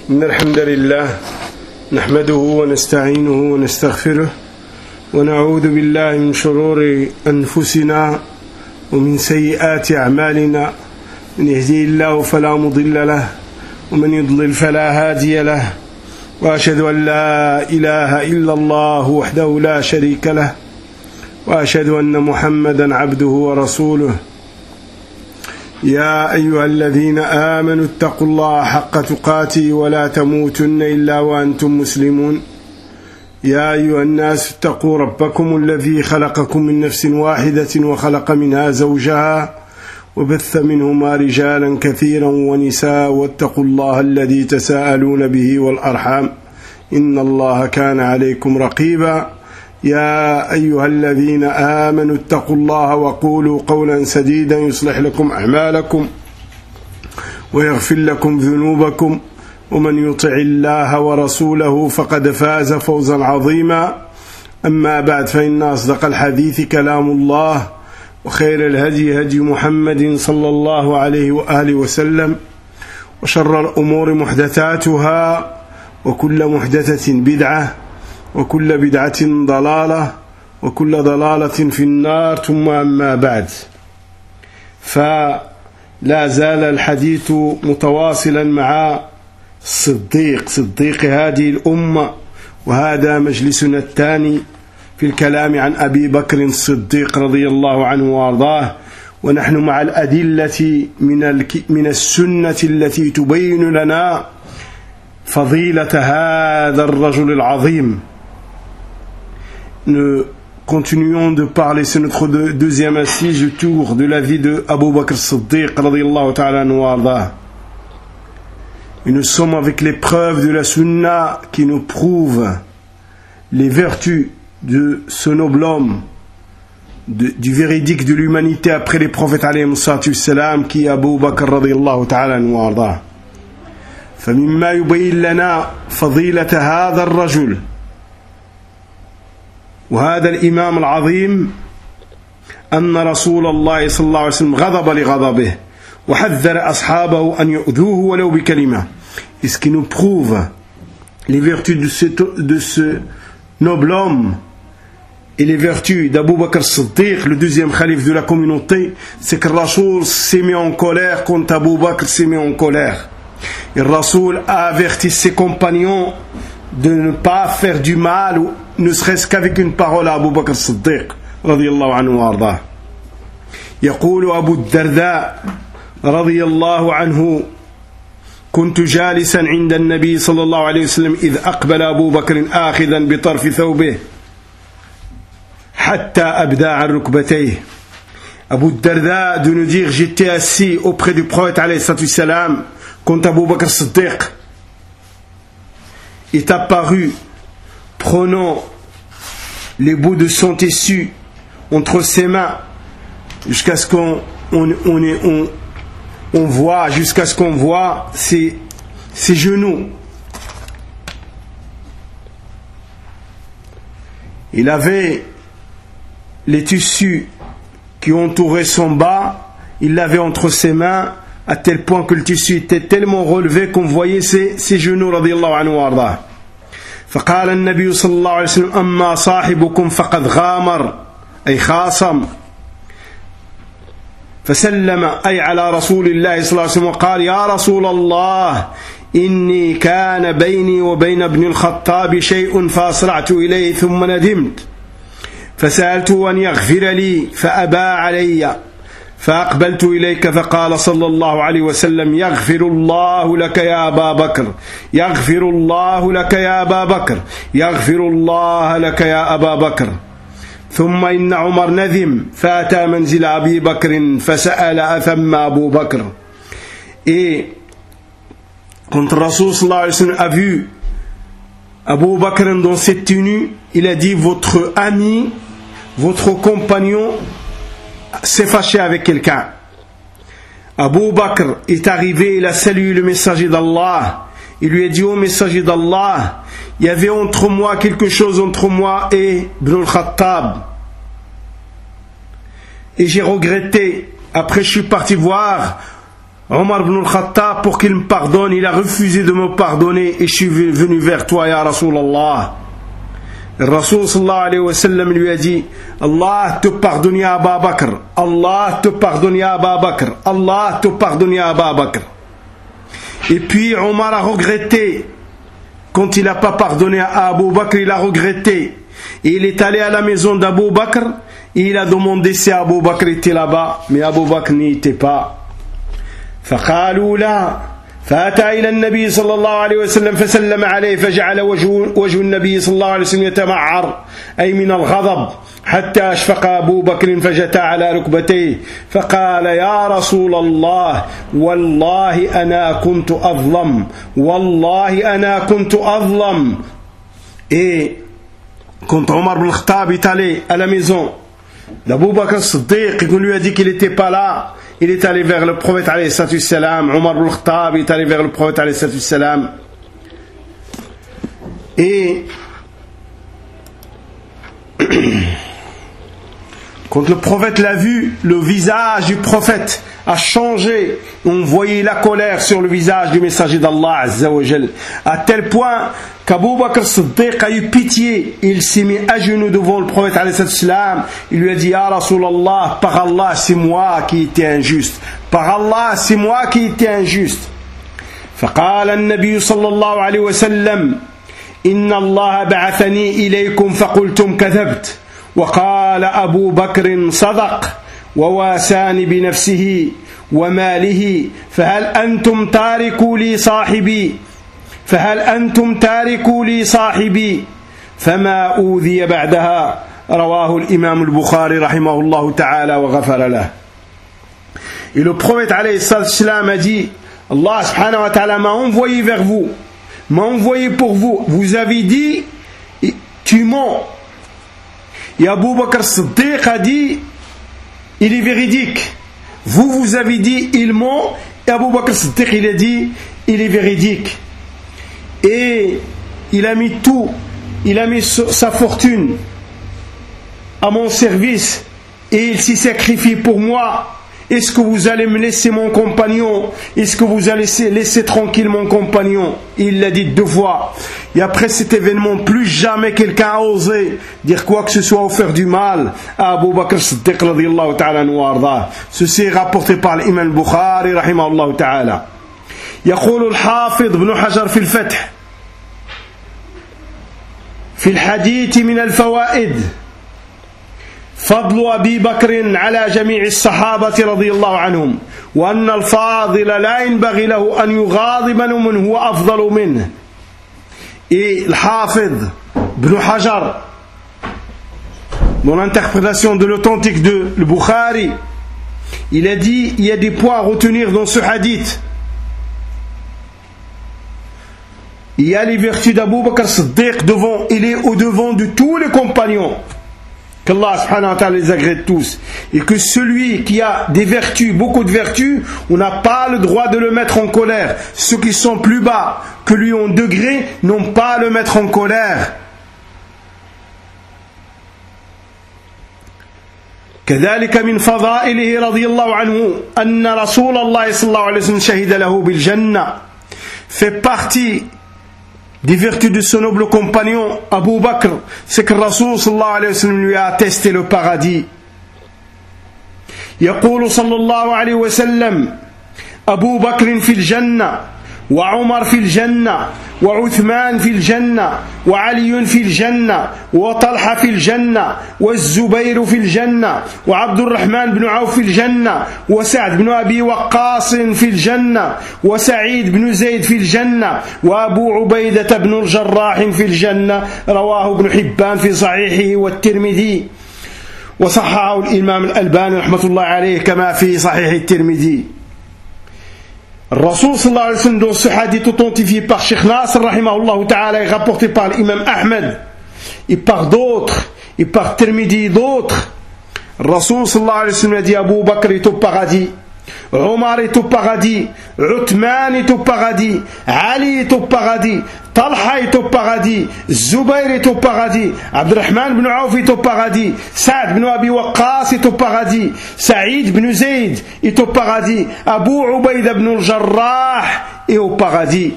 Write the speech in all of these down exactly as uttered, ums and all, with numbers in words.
إن الحمد لله نحمده ونستعينه ونستغفره ونعوذ بالله من شرور أنفسنا ومن سيئات أعمالنا. من يهدي الله فلا مضل له ومن يضلل فلا هادي له، وأشهد أن لا إله إلا الله وحده لا شريك له، وأشهد أن محمدا عبده ورسوله. يا أيها الذين آمنوا اتقوا الله حق تقاته ولا تموتن إلا وأنتم مسلمون. يا أيها الناس اتقوا ربكم الذي خلقكم من نفس واحدة وخلق منها زوجها وبث منهما رجالا كثيرا ونساء، واتقوا الله الذي تساءلون به والأرحام إن الله كان عليكم رقيبا. يا أيها الذين آمنوا اتقوا الله وقولوا قولا سديدا يصلح لكم أعمالكم ويغفر لكم ذنوبكم، ومن يطع الله ورسوله فقد فاز فوزا عظيما. أما بعد، فإن أصدق الحديث كلام الله، وخير الهدي هدي محمد صلى الله عليه وآله وسلم، وشر الأمور محدثاتها، وكل محدثة بدعة، وكل بدعة ضلالة، وكل ضلالة في النار. ثم أما بعد، فلا زال الحديث متواصلا مع الصديق صديق هذه الأمة، وهذا مجلسنا الثاني في الكلام عن أبي بكر الصديق رضي الله عنه وأرضاه، ونحن مع الأدلة من من السنة التي تبين لنا فضيلة هذا الرجل العظيم. Nous continuons de parler, c'est notre deuxième assise autour de la vie de Abu Bakr Siddiq radiyallahu ta'ala anhu wa ardah. Et nous sommes avec les preuves de la sunna qui nous prouvent les vertus de ce noble homme, de, du véridique de l'humanité après les prophètes alayhi salam, qui est Abu Bakr radiyallahu ta'ala anhu wa ardah. فمما يبين لنا فضيلة هذا الرجل وهذا الإمام العظيم أن رسول الله صلى الله عليه وسلم غضب لغضبه وحذر أصحابه أن يؤذوه ولو بكلمة. Et ce qui nous prouve les vertus de ce, de ce noble homme et les vertus d'Abu Bakr Siddiq, le deuxième khalife de la communauté, c'est que le Rasoul s'est mis en colère quand Abu Bakr s'est mis en colère. Et le Rasoul a averti ses compagnons de ne pas faire du mal, ou ne serait-ce qu'avec une parole à Abu Bakr Siddiq رضي الله عنه وارضاه. يقول أبو الدرداء رضي الله عنه: كنت جالسا عند النبي صلى الله عليه وسلم إذ أقبل أبو بكر آخذا بطرف ثوبه حتى أبدى عن ركبتيه. Abu Darda de nous dire: j'étais assis auprès du prophète alayhi salam quand Abu Bakr Siddiq est apparu prenant les bouts de son tissu entre ses mains jusqu'à ce qu'on on, on, on, on voit jusqu'à ce qu'on voit ses, ses genoux. Il avait les tissus qui entouraient son bas, il l'avait entre ses mains, à tel point que le tissu était tellement relevé qu'on voyait ses, ses genoux radiyallahu anhu wa ardah. فقال النبي صلى الله عليه وسلم: أما صاحبكم فقد غامر أي خاصم. فسلم أي على رسول الله صلى الله عليه وسلم وقال: يا رسول الله، إني كان بيني وبين ابن الخطاب شيء فأسرعت إليه ثم ندمت فسألته أن يغفر لي فأبى علي، فأقبلت إليك فقال صلى الله عليه وسلم: يغفر الله لك يا أبا بكر، يغفر الله لك يا أبا بكر، يغفر الله لك يا أبا بكر. ثم إن عمر ندم فأتى منزل أبي بكر فسأل أثم أبو بكر. Et quand le Rasoul sallallahu alayhi wa sallam a vu Abu Bakr dans cette tenue, il a dit: votre ami, votre compagnon s'est fâché avec quelqu'un. Abu Bakr est arrivé, il a salué le messager d'Allah. Il lui a dit: ô messager d'Allah, il y avait entre moi quelque chose entre moi et Ibn al-Khattab. Et j'ai regretté. Après, je suis parti voir Omar ibn al-Khattab, pour qu'il me pardonne, il a refusé de me pardonner et je suis venu vers toi, ya Rasulallah. Le Rasul sallallahu alayhi wa sallam lui a dit: Allah te pardonne ya Aba Bakr, Allah te pardonne ya Aba Bakr, Allah te pardonne ya Aba Bakr. Et puis Omar a regretté. Quand il n'a pas pardonné à Abu Bakr, il a regretté. Et il est allé à la maison d'Abu Bakr et il a demandé si Abu Bakr était là-bas, mais Abu Bakr n'y était pas. فقالوا لا فأتى إلى النبي صلى الله عليه وسلم فسلم عليه فجعل وجه, وجه النبي صلى الله عليه وسلم يتمعر أي من الغضب حتى أشفق أبو بكر فجثى على ركبتيه فقال يا رسول الله والله أنا كنت أظلم والله أنا كنت أظلم. Et quand Omar ibn al-Khattab est allé à la maison d'Abu Bakr as-Siddiq et qu'on lui a dit qu'il n'était pas là, il est allé vers le prophète alayhi salatu wassalam. Omar ibn al-Khattab est allé vers le prophète alayhi salatu wassalam. Et quand le prophète l'a vu, le visage du prophète a changé. On voyait la colère sur le visage du messager d'Allah Azza wa Jal, à tel point qu'Abu Bakr Siddiq a eu pitié. Il s'est mis à genoux devant le prophète alayhi salam. Il lui a dit: Ya Rasulallah, par Allah c'est moi qui étais injuste, par Allah c'est moi qui étais injuste. فقال النبي صلى الله عليه وسلم إن الله بعثني إليكم فقلتم كذبت وقال أبو بكر صدق وواساني بنفسه وماله فهل أنتم تاركوا لي صاحبي فهل أنتم تاركوا لي صاحبي فما أوذي بعدها. رواه الإمام البخاري رحمه الله تعالى وغفر له. Et le prophète alayhi salam a dit: Allah subhanahu wa ta'ala m'a envoyé vers vous, m'a envoyé pour vous. Vous avez dit tu mens. Et Abu Bakr Siddiq a dit il est véridique. Vous, vous avez dit il ment. Et Abu Bakr Siddiq il a dit il est véridique. Et il a mis tout, il a mis sa fortune à mon service et il s'y sacrifie pour moi. Est-ce que vous allez me laisser mon compagnon? Est-ce que vous allez laisser, laisser tranquille mon compagnon? Il l'a dit deux fois. Et après cet événement, plus jamais quelqu'un a osé dire quoi que ce soit ou faire du mal à Abu Bakr Siddiq radiyallahu ta'ala anhu wa ardah. Ceci est rapporté par l'imam Bukhari rahimahullah ta'ala. يقول الحافظ ابن حجر في الفتح في الحديث من الفوائد فضل أبي بكر على جميع الصحابة رضي الله عنهم وأن الفاضل لا ينبغي له أن يغاضب من هو أفضل منه. Et الحافظ ابن حجر dans l'interprétation de l'authentique de le Bukhari, il a dit il y a des points à retenir dans ce hadith. Il y a les vertus d'Abu Bakr Siddiq devant, il est au devant de tous les compagnons. Qu'Allah subhanahu wa ta'ala les agrée tous. Et que celui qui a des vertus, beaucoup de vertus, on n'a pas le droit de le mettre en colère. Ceux qui sont plus bas que lui en degré n'ont pas à le mettre en colère. كذلك من فضائله رضي الله عنه أن رسول الله صلى الله عليه وسلم شهد له بالجنة. Fait partie des vertus de ce noble compagnon Abu Bakr, c'est que Rasul sallallahu alayhi wa sallam lui a attesté le paradis. يقول صلى الله عليه وسلم أبو بكر في الجنة وعمر في الجنة وعثمان في الجنة وعلي في الجنة وطلحة في الجنة والزبير في الجنة وعبد الرحمن بن عوف في الجنة وسعد بن أبي وقاص في الجنة وسعيد بن زيد في الجنة وأبو عبيدة بن الجراح في الجنة. رواه ابن حبان في صحيحه والترمذي وصححه الإمام الألباني رحمة الله عليه كما في صحيح الترمذي. Rasul sallallahu alayhi wa sallam, dans ce hadith authentifié par Cheikh Nasr rahimahullah ta'ala et rapporté par l'imam Ahmed et par d'autres et par Tirmidhi et d'autres, Rasul sallallahu alayhi wa sallam a dit Abu Bakr est au paradis Omar est au paradis, Uthman est au paradis, Ali est au paradis, Talha est au paradis, Zubayr est au paradis, Abdurrahman ibn Auf est au paradis, Saad ibn Abi Waqqas est au paradis, Saïd ibn Zayd est au paradis, Abu Ubaïd ibn al-Jarrah est au paradis.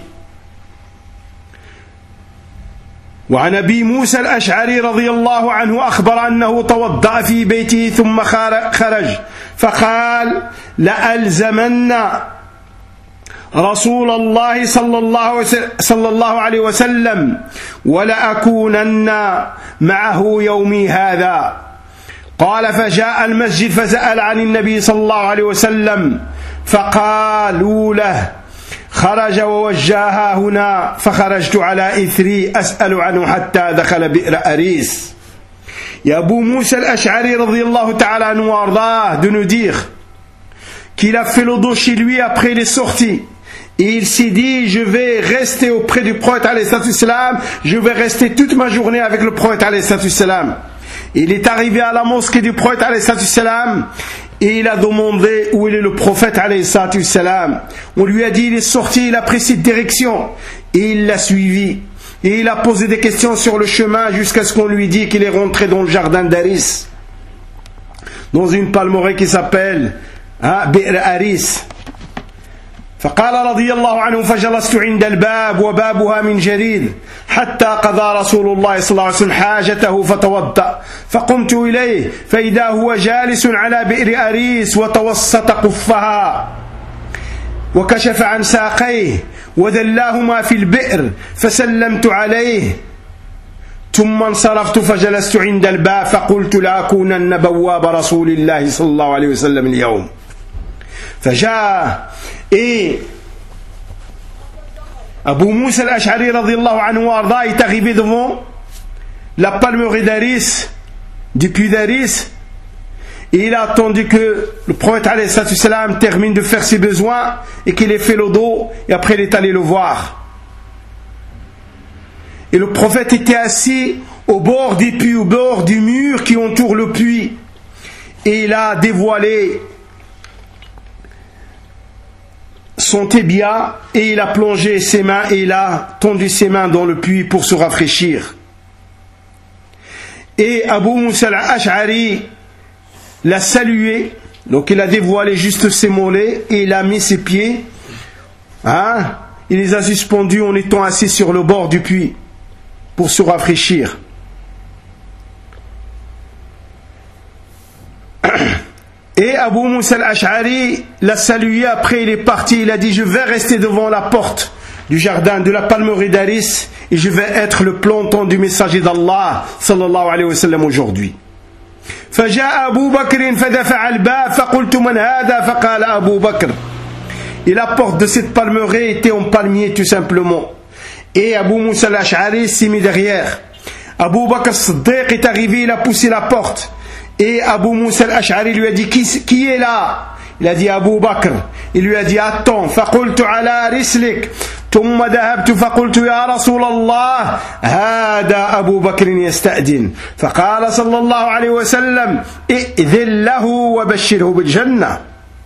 وعن أبي موسى الأشعري رضي الله عنه أخبر أنه توضأ في بيته ثم خرج فقال لألزمن رسول الله صلى الله, صلى الله عليه وسلم ولأكونن معه يومي هذا. قال فجاء المسجد فسأل عن النبي صلى الله عليه وسلم فقالوا له خرج ووجهها هنا فخرجت على إثري أسأل عنه حتى دخل بئر أريس. Et Abu Moussa al-Ash'ari radiyallahu ta'ala anhu ardah de nous dire qu'il a fait le dos chez lui après il est sorti. Et il s'est dit, je vais rester auprès du prophète alayhi salatu wassalam, je vais rester toute ma journée avec le prophète alayhi salatu wassalam. Il est arrivé à la mosquée du prophète alayhi salatu wassalam et il a demandé où il est le prophète alayhi salatu wassalam. On lui a dit, il est sorti, il a pris cette direction et il l'a suivi. Et il a posé des questions sur le chemin jusqu'à ce qu'on lui dise qu'il est rentré dans le jardin d'Aris, dans une palmeraie qui s'appelle hein, Bi'r Aris. فقال رضي الله عنه فجلست عند الباب وبابها من جريد حتى قضى رسول الله صلى الله عليه وسلم حاجته فتوضأ فقمت إليه فإذا هو جالس على بئر أريس وتوسط قفها وكشف عن ساقيه ودلاهما في البئر فسلمت عليه ثم انصرفت فجلست عند الباب فقلت لأكونن بواب رسول الله صلى الله عليه وسلم اليوم. فجاء et Abu Moussa al-Ash'ari radiyallahu anhu arda est arrivé devant la palmeraie d'Aris, du puits d'Aris, et il a attendu que le prophète alayhi salatu wassalam termine de faire ses besoins et qu'il ait fait le dos, et après il est allé le voir. Et le prophète était assis au bord des puits, au bord du mur qui entoure le puits, et il a dévoilé son tébia et il a plongé ses mains et il a tendu ses mains dans le puits pour se rafraîchir. Et Abu Moussa al-Ash'ari l'a salué, donc il a dévoilé juste ses mollets et il a mis ses pieds, hein, il les a suspendus en étant assis sur le bord du puits pour se rafraîchir. Et Abu Moussa al-Ash'ari l'a salué, après il est parti, il a dit, je vais rester devant la porte du jardin de la palmeraie d'Aris et je vais être le planton du messager d'Allah sallallahu alayhi wa sallam aujourd'hui. فجاء أبو بكر فدفع الباب فقلت من هذا فقال أبو بكر. Et la porte de cette palmeraie était en palmier tout simplement. Et Abu Moussa al-Ash'ari s'est mis derrière. Abu Bakr Siddiq est arrivé, il a poussé la porte. Et Abu Moussa al-Ash'ari lui a dit, qui, qui est là? Il a dit Abu Bakr. Il lui a dit, attends. فقلت على رسلك ثم ذهبت فقلت يا رسول الله هذا أبو بكر يستأذن فقال صلى الله عليه وسلم ائذن له وبشره بالجنة.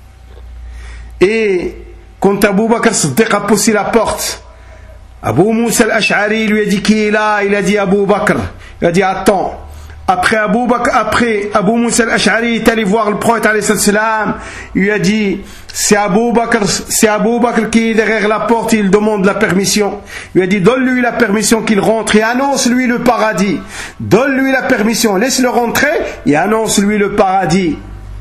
Et quand Abu Bakr Siddiq a poussé la porte, Abu Moussa al-Ash'ari lui a dit, qui est là? Il a dit Abu Bakr. Il a dit, attends. Après Abu Bakr, après Abu Moussa al-Ash'ari est allé voir le prophète alayhi salam, il lui a dit, c'est Abu Bakr, c'est Abu Bakr qui est derrière la porte, il demande la permission. Il lui a dit, donne-lui la permission qu'il rentre et annonce-lui le paradis. Donne-lui la permission, laisse-le rentrer et annonce-lui le paradis.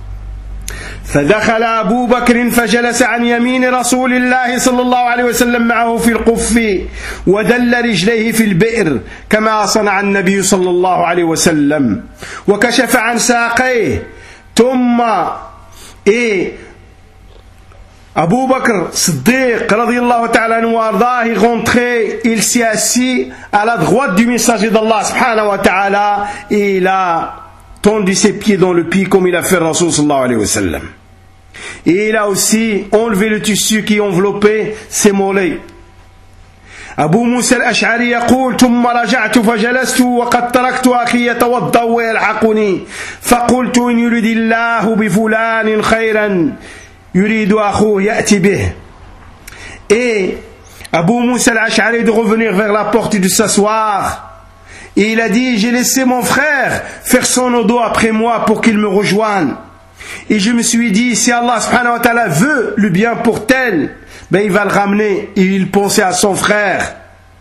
فدخل أبو بكر فجلس عن يمين رسول الله صلى الله عليه وسلم معه في القف ودل رجليه في البئر كما صنع النبي صلى الله عليه وسلم وكشف عن ساقيه ثم et Abu Bakr Siddiq radiyallahu ta'ala anhu ardah est rentré, il s'est assis à la droite du messager d'Allah subhanahu wa ta'ala et il a tendu ses pieds dans le puits comme il a fait Rasul sallallahu alayhi wa sallam. Et il a aussi enlevé le tissu qui enveloppait ses mollets. Abu Moussa al-Ash'ari يقول ثم رجعت فجلست وقد تركت أخي يتوضأ ويلحقني فقلت إن يريد الله بفلان خيرا يريد أخوه يأتي به. Et Abu Moussa al-Ash'ari de revenir vers la porte et de s'asseoir. Et il a dit, j'ai laissé mon frère faire son odo après moi pour qu'il me rejoigne. Et je me suis dit, si Allah subhanahu wa ta'ala veut le bien pour tel, ben il va le ramener. Et il pensait à son frère.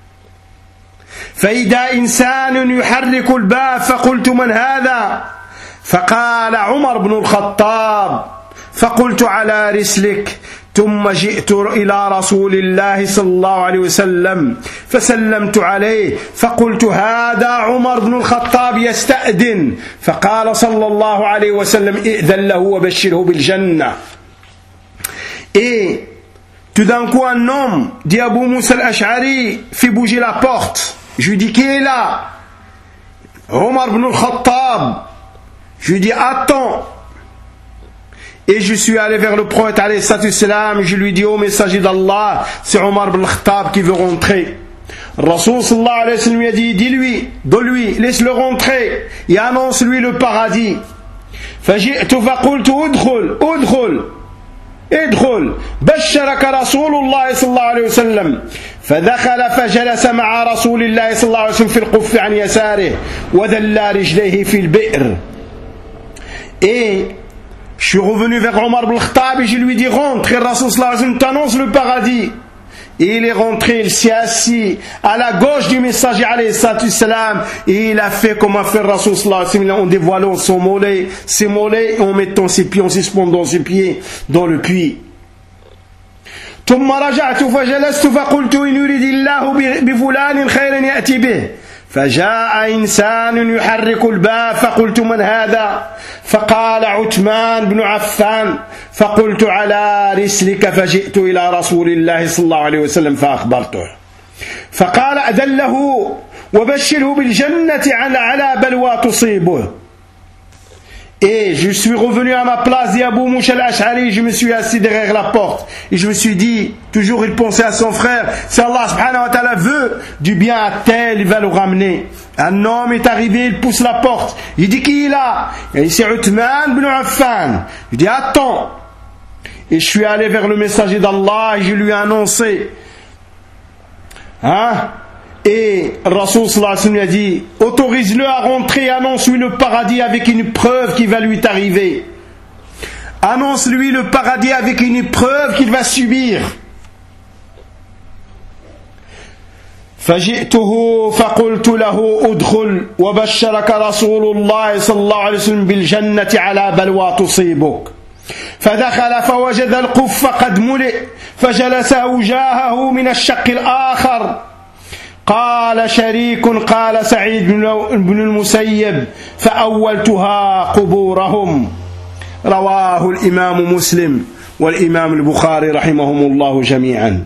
فإذا إنسان يحرك الباب فقلت من هذا فقال عمر بن الخطاب فقلت على رسلك ثم جئت إلى رسول الله صلى الله عليه وسلم فسلمت عليه فقلت هذا عمر بن الخطاب يستأذن فقال صلى الله عليه وسلم ائذن له وبشره بالجنة. Et tout d'un coup un homme dit Abu Moussa al-Ash'ari fait bouger la porte. Je lui dis qui est là? Omar ibn al-Khattab. Je lui dis attends. Et je suis allé vers le prophète alayhi salatu wassalam, je lui dis ô messager d'Allah, c'est Omar ibn al-Khattab qui veut rentrer. Rasoul sallallahu alayhi wa sallam lui a dit, dis-lui, donne-lui, laisse-le rentrer et annonce-lui le paradis. فجئت فقلت ادخل ادخل ادخل بشرك رسول الله صلى الله عليه وسلم فدخل فجلس مع رسول الله صلى الله عليه وسلم في القف عن يساره وذل رجليه في البئر. Et je suis revenu vers Omar ibn al-Khattab et je lui ai dit rentre, et Rasoul sallallahu alayhi wa sallam t'annonce le paradis. Et il est rentré, il s'est assis à la gauche du messager alayhi salatu wassalam, et il a fait comme a fait Rasoul sallallahu alayhi wa sallam en dévoilant son mollet, ses mollets, et en mettant ses pieds, en suspendant ses pieds dans le puits. ثم رجعت فجلست فقلت إن يريد الله بفلان خيرا يأتي به فجاء إنسان يحرك الباب فقلت من هذا فقال عثمان بن عفان فقلت على رسلك فجئت إلى رسول الله صلى الله عليه وسلم فأخبرته فقال أذن له وبشره بالجنة على بلوى تصيبه. Et je suis revenu à ma place, dit Abu Moussa al-Ash'ari, je me suis assis derrière la porte. Et je me suis dit, toujours il pensait à son frère, si Allah subhanahu wa ta'ala veut du bien à tel, il va le ramener. Un homme est arrivé, il pousse la porte. Il dit, qui est là? Et c'est Uthman ibn Affan. Je dis, attends. Et je suis allé vers le messager d'Allah et je lui ai annoncé. Hein? Et Rasoul sallallahu alayhi wa sallam a dit, autorise-le à rentrer, annonce-lui le paradis avec une preuve qui va lui arriver. Annonce-lui le paradis avec une preuve qu'il va subir. فجئته فقلت له ادخل وبشرك رسول الله صلى الله عليه وسلم بالجنة على بلوى تصيبك. فدخل فوجد القف قد ملئ فجلس وجاهه من الشق الآخر. قال شريك قال سعيد بن المسيب فأولتها قبورهم. رواه الإمام مسلم والإمام البخاري رحمهم الله جميعا.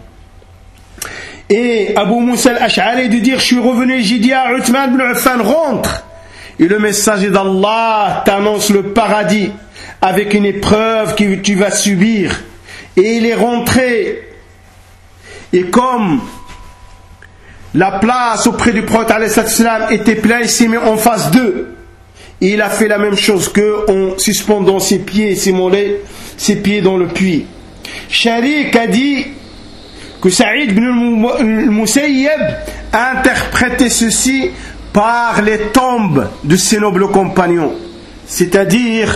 Et Abu Moussa al-Ash'ari de dire, je suis revenu et j'ai dit à Uthman ibn Affan, rentre. Et le messager d'Allah t'annonce le paradis avec une épreuve que tu vas subir. Et il est rentré. Et comme la place auprès du prophète alayhi salam était pleine, il s'est mis en face d'eux. Et il a fait la même chose qu'eux en suspendant ses pieds et ses mollets, ses pieds dans le puits. Sharik a dit que Saïd ibn al-Musayyib a interprété ceci par les tombes de ses nobles compagnons. C'est-à-dire,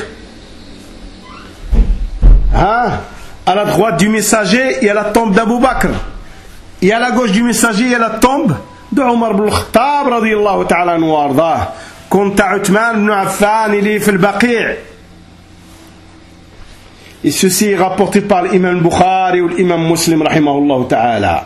hein, à la droite du messager, il y a la tombe d'Abu Bakr. Et à la gauche du messager, il y a la tombe de Omar ibn al-Khattab radiyallahu ta'ala anhu wa ardah. Quant à Uthman ibn Affan, il est fait le Baqi'. Et ceci est rapporté par l'imam Bukhari ou l'imam Muslim rahimahullah ta'ala.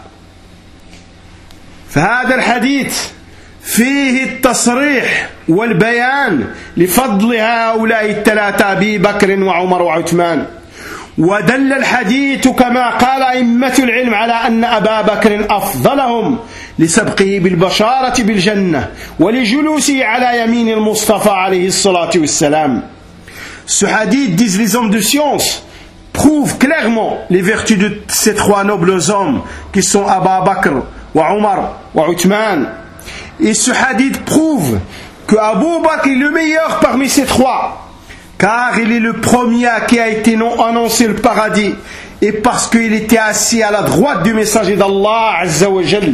فهذا الحديث فيه التصريح والبيان لفضل هؤلاء الثلاثة أبي بكر وعمر وعثمان. ودل الحديث كما قال أئمة العلم على أن أبا بكر أفضلهم لسبقه بالبشارة بالجنة ولجلوسه على يمين المصطفى عليه الصلاة والسلام. Ce hadith, disent les hommes de science, prouve clairement les vertus de ces trois nobles hommes qui sont Abu Bakr, wa Omar, wa Uthman. Et ce hadith prouve que Abu Bakr est le meilleur parmi ces trois, car il est le premier à qui a été annoncé le paradis, et parce qu'il était assis à la droite du messager d'Allah Azza wa Jal.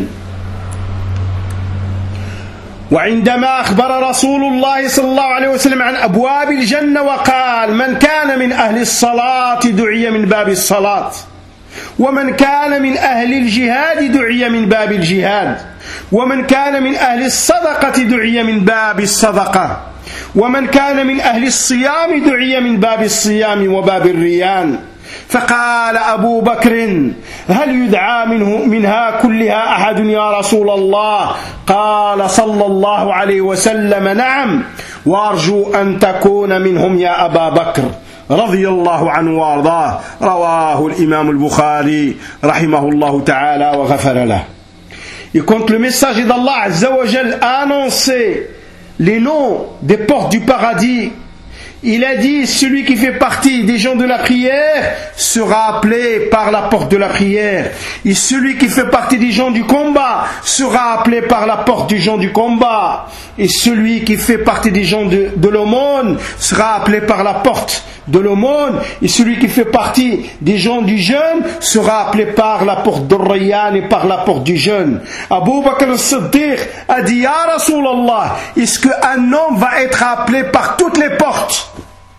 وعندما أخبر رسول الله صلى الله عليه وسلم عن أبواب الجنة وقال من كان من أهل الصلاة دعي من باب الصلاة ومن كان من أهل الجهاد دعي من باب الجهاد ومن كان من أهل الصدقة دعي من باب الصدقة ومن كان من أهل الصيام دعي من باب الصيام وباب الريان فقال أبو بكر هل يدعى منه منها كلها أحد يا رسول الله؟ قال صلى الله عليه وسلم نعم وأرجو أن تكون منهم يا أبا بكر رضي الله عنه وارضاه. رواه الإمام البخاري رحمه الله تعالى وغفر له. Et quand le messager d'Allah Azza wa Jal a annoncé les noms des portes du paradis, il a dit celui qui fait partie des gens de la prière sera appelé par la porte de la prière, et celui qui fait partie des gens du combat sera appelé par la porte des gens du combat, et celui qui fait partie des gens de, de l'aumône sera appelé par la porte de l'aumône, et celui qui fait partie des gens du jeûne sera appelé par la porte de Rayyan et par la porte du jeûne. Abu Bakr al-Siddiq a dit Ya Rasulallah, est-ce qu'un homme va être appelé par toutes les portes?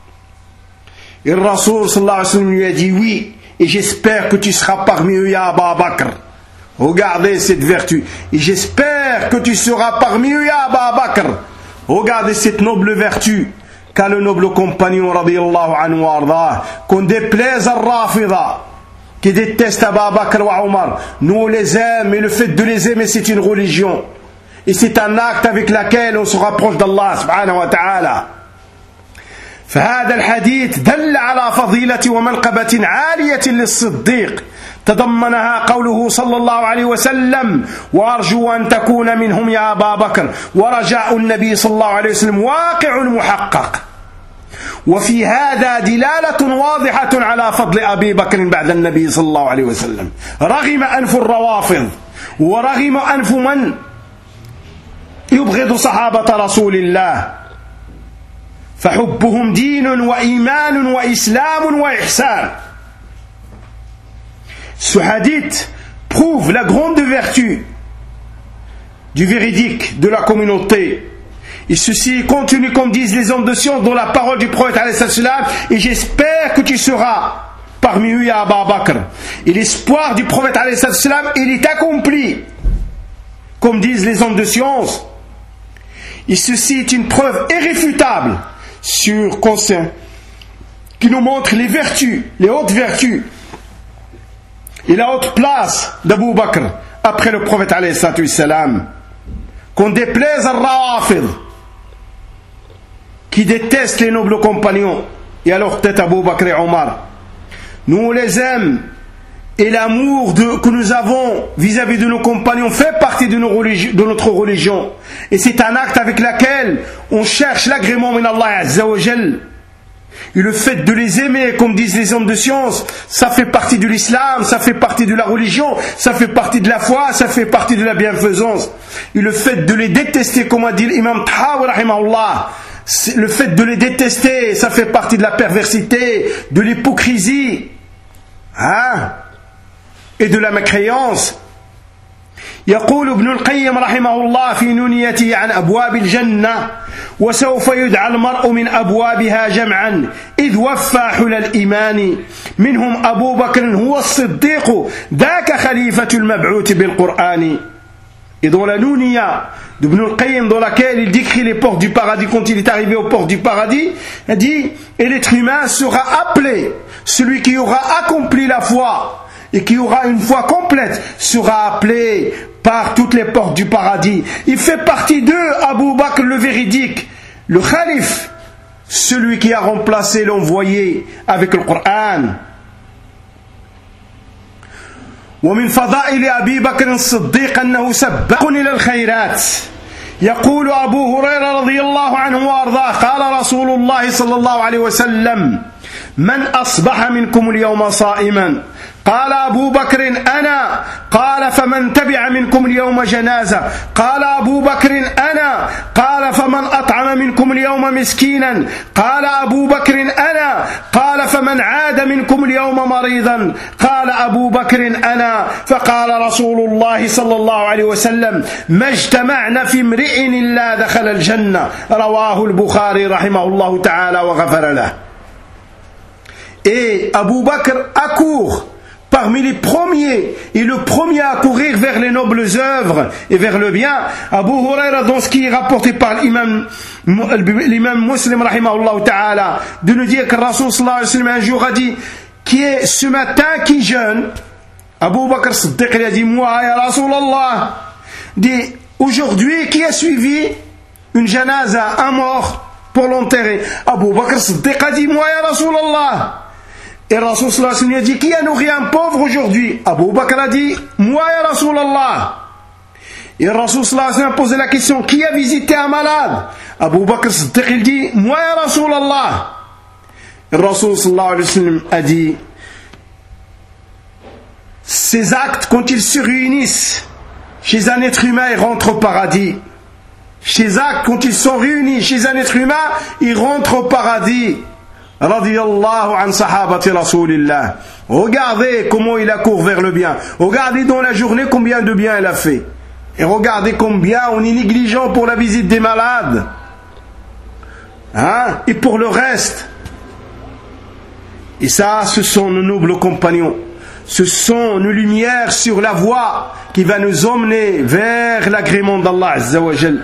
Et le Rasoul sallallahu alayhi wa sallam lui a dit oui, et j'espère que tu seras parmi eux ya Abu Bakr. Regardez cette vertu, et j'espère que tu seras parmi eux ya Abu Bakr. Regardez cette noble vertu qu'a le noble compagnon radiyallahu anhu wa ardah, qu'on déplaise à Rafida qui déteste Abu Bakr wa Omar. Nous on les aime, et le fait de les aimer c'est une religion, et c'est un acte avec lequel on se rapproche d'Allah subhanahu wa ta'ala. فهذا الحديث دل على فضيلة ومنقبة عالية للصديق تضمنها قوله صلى الله عليه وسلم وأرجو أن تكون منهم يا أبا بكر، ورجاء النبي صلى الله عليه وسلم واقع محقق. وفي هذا دلالة واضحة على فضل أبي بكر بعد النبي صلى الله عليه وسلم، رغم أنف الروافض ورغم أنف من يبغض صحابة رسول الله، فحبهم دين وإيمان وإسلام وإحسان. Ce hadith prouve la grande vertu du véridique de la communauté. Et ceci continue, comme disent les hommes de science, dans la parole du prophète alayhi salam, et j'espère que tu seras parmi eux à Abu Bakr. Et l'espoir du prophète alayhi salam, il est accompli, comme disent les hommes de science. Et ceci est une preuve irréfutable sur conscient qui nous montre les vertus, les hautes vertus et la haute place d'Abu Bakr après le prophète alayhi salam. Qu'on déplaise à Rawafid qui déteste les nobles compagnons, et à leur tête Abu Bakr et Omar. Nous on les aime, et l'amour de, que nous avons vis-à-vis de nos compagnons fait partie de, nos religi- de notre religion, et c'est un acte avec lequel on cherche l'agrément min Allah Azza wa Jal. Et le fait de les aimer, comme disent les hommes de science, ça fait partie de l'islam, ça fait partie de la religion, ça fait partie de la foi, ça fait partie de la bienfaisance. Et le fait de les détester, comme a dit l'imam Tahawi rahimahullah, le fait de les détester, ça fait partie de la perversité, de l'hypocrisie, hein, et de la mécréance. يقول ابن القيم رحمه الله في نونيته عن أبواب الجنة وسوف يدعى المرء من أبوابها جمعا إذ وفى حلى الإيمان منهم أبو بكر هو الصديق ذاك خليفة المبعوث بالقرآن. Et dans la Nounia d'Ibn al-Qayyim, dans laquelle il décrit les portes du paradis, quand il est arrivé aux portes du paradis, il dit, et l'être humain sera appelé, celui qui aura accompli la foi et qui aura une foi complète sera appelé par toutes les portes du paradis. Il fait partie d'eux Abu Bakr le véridique, le khalif, celui qui a remplacé l'envoyé avec le Coran. ومن فضائل أبي بكر الصديق أنه سباق إلى الخيرات. يقول أبو هريرة رضي الله عنه وأرضاه قال رسول الله صلى الله عليه وسلم من أصبح منكم اليوم صائما قال أبو بكر أنا قال فمن تبع منكم اليوم جنازة قال أبو بكر أنا قال فمن أطعم منكم اليوم مسكينا قال أبو بكر أنا قال فمن عاد منكم اليوم مريضا قال أبو بكر أنا فقال رسول الله صلى الله عليه وسلم ما اجتمعنا في امرئ إلا دخل الجنة رواه البخاري رحمه الله تعالى وغفر له. Et Abu Bakr accourt parmi les premiers et le premier à courir vers les nobles œuvres et vers le bien. Abu Huraira, dans ce qui est rapporté par l'imam, l'imam Muslim rahimahullah ta'ala, de nous dire que Rasul sallallahu alayhi wa sallam un jour a dit qui est ce matin qui jeûne. Abu Bakr Siddiq il a dit moi ya Rasulallah, dit aujourd'hui qui a suivi une janaza, un mort pour l'enterrer. Abu Bakr Siddiq a dit moi ya Rasulallah. Et Rasul sallallahu alayhi wa sallam a dit qui a nourri un pauvre aujourd'hui? Abu Bakr a dit moi ya Rasulallah. Et Rasul sallallahu alayhi wa sallam a posé la question qui a visité un malade? Abu Bakr Siddiq il dit moi ya Rasulallah. Et Rasul sallallahu alayhi wa sallam a dit ces actes quand ils se réunissent chez un être humain ils rentrent au paradis. Ces actes quand ils sont réunis chez un être humain ils rentrent au paradis. Radiyallahu an sahabati Rasulillah. Regardez comment il accourt vers le bien. Regardez dans la journée combien de bien il a fait. Et regardez combien on est négligent pour la visite des malades. Hein? Et pour le reste. Et ça, ce sont nos nobles compagnons. Ce sont nos lumières sur la voie qui va nous emmener vers l'agrément d'Allah Azza wa Jal.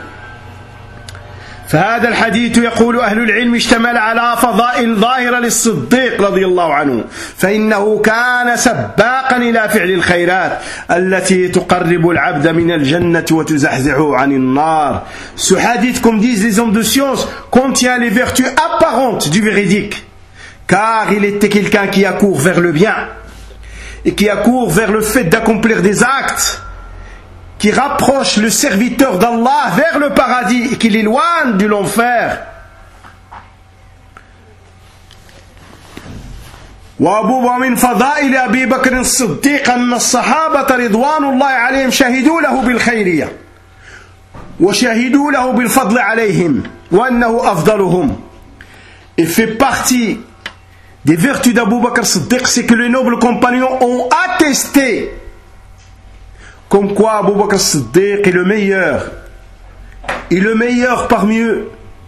فهذا الحديث يقول أهل العلم اشتمل على فضائل ظاهرة للصديق رضي الله عنه فإنه كان سباقا إلى فعل الخيرات التي تقرب العبد من الجنة وتزحزحه عن النار. Ce hadith, comme disent les hommes de science, contient les vertus apparentes du véridique, car il était quelqu'un qui accourt vers le bien et qui accourt vers le fait d'accomplir des actes qui rapproche le serviteur d'Allah vers le paradis et qui l'éloigne de l'enfer. وأبو من فضائل أبي بكر الصديق أن الصحابة رضوان الله عليهم شهدوا له بالخيرية وشهدوا له بالفضل عليهم وأنه أفضلهم. Il fait partie des vertus d'Abu Bakr Siddiq, c'est que les nobles compagnons ont attesté comme quoi Abu Bakr Siddiq est le meilleur, et le meilleur parmi eux,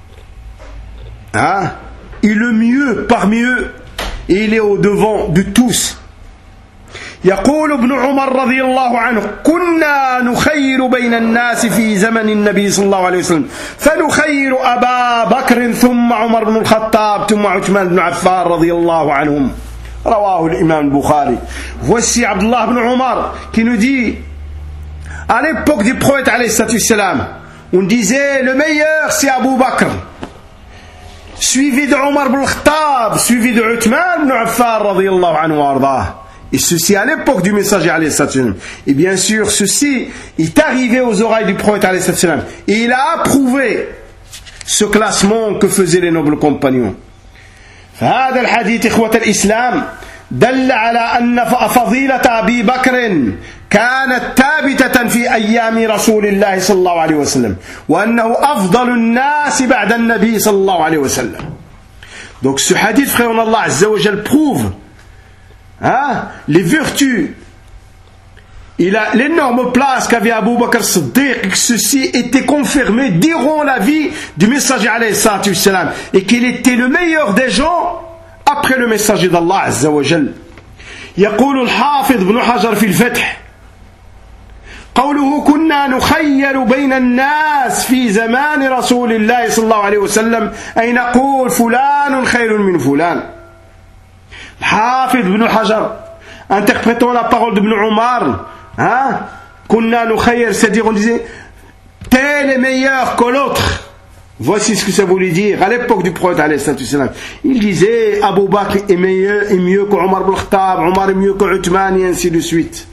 hein? Et le mieux parmi eux, et il est au devant de tous. يقول ابن عمر رضي الله عنه كنا نخير بين الناس في زمن النبي صلى الله عليه وسلم فنخير أبا بكر ثم عمر بن الخطاب ثم عثمان بن عفان رضي الله عنهم رواه الإمام البخاري. Voici Abdullah ibn Umar qui nous dit à l'époque du prophète alayhi salatu wassalam, on disait le meilleur c'est Abu Bakr, suivi de Omar ibn al-Khattab, suivi de Uthman ibn Affan radiyallahu anhu wa ardah. Et ceci à l'époque du messager alayhi salatu wassalam. Et bien sûr ceci est arrivé aux oreilles du prophète alayhi salatu wassalam et il a approuvé ce classement que faisaient les nobles compagnons. فهذا الحديث إخوة الإسلام دل على أن فضيلة أبي بكر كانت ثابتة في أيام رسول الله صلى الله عليه وسلم وأنه أفضل الناس بعد النبي صلى الله عليه وسلم. Donc ce hadith, frère en Allah Azza wa Jal, prouve hein, les vertus et l'énorme place qu'avait Abu Bakr Siddiq, et que ceci était confirmé durant la vie du messager alayhi salatu wassalam et qu'il était le meilleur des gens après le messager d'Allah Azza wa Jal. يقول الحافظ ابن حجر في الفتح قوله كنا نخير بين الناس في زمان رسول الله صلى الله عليه وسلم أي نقول فلان خير من فلان. الحافظ ابن حجر interprétant la parole d'Ibn Umar, hein, كنا نخير, c'est-à-dire on disait tel est meilleur que l'autre. Voici ce que ça voulait dire à l'époque du prophète alayhi salatu wassalam. Il disait Abu Bakr est meilleur et mieux que Omar ibn al-Khattab, Omar est mieux que Uthman et ainsi de suite.